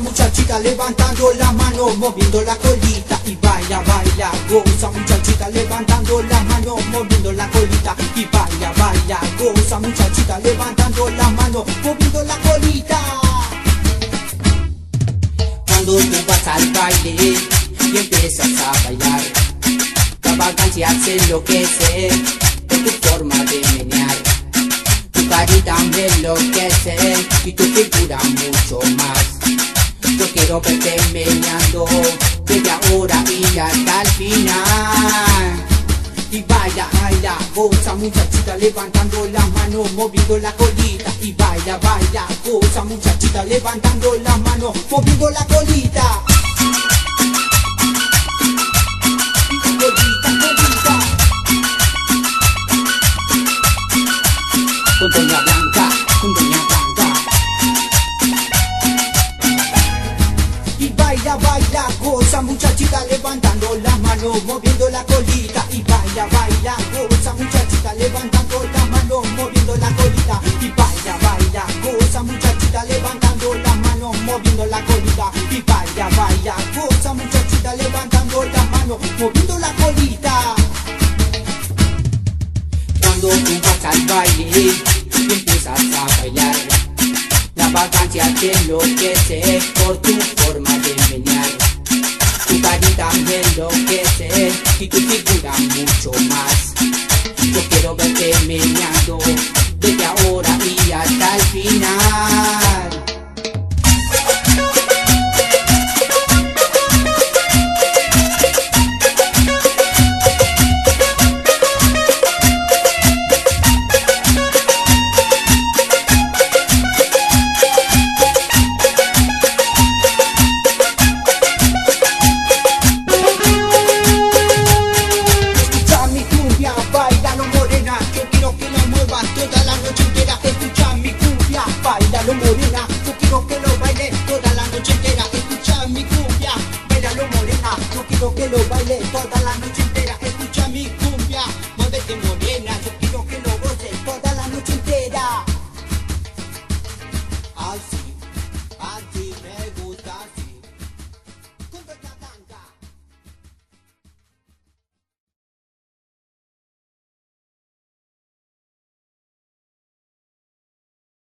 muchachita, levantando la mano, moviendo la colita y baila, baila, goza muchachita, levantando la mano, moviendo la colita y baila, baila, goza muchachita, levantando la mano, moviendo la colita. Cuando tú vas al baile y empiezas a bailar, la vagancia se enloquece por tu forma de menear. Tu carita me enloquece y tu figura mucho más. Yo quiero verte meneando desde ahora y hasta el final. Y baila, baila, goza muchachita, levantando la mano, moviendo la colita. Y baila, baila, goza muchachita, levantando la mano, moviendo la colita. Colita, colita. Con doña Blanca, con doña Blanca. Y baila, baila, goza muchachita, levantando la mano, moviendo la colita. Y baila, baila, goza muchachita, levantando la mano, moviendo la colita. Y baila, baila, goza muchachita, levantando la mano, moviendo la colita. Y baila, baila, goza muchachita, levantando la mano, moviendo la colita. Cuando tú vas al baile y empiezas a bailar, la vagancia te enloquece por tu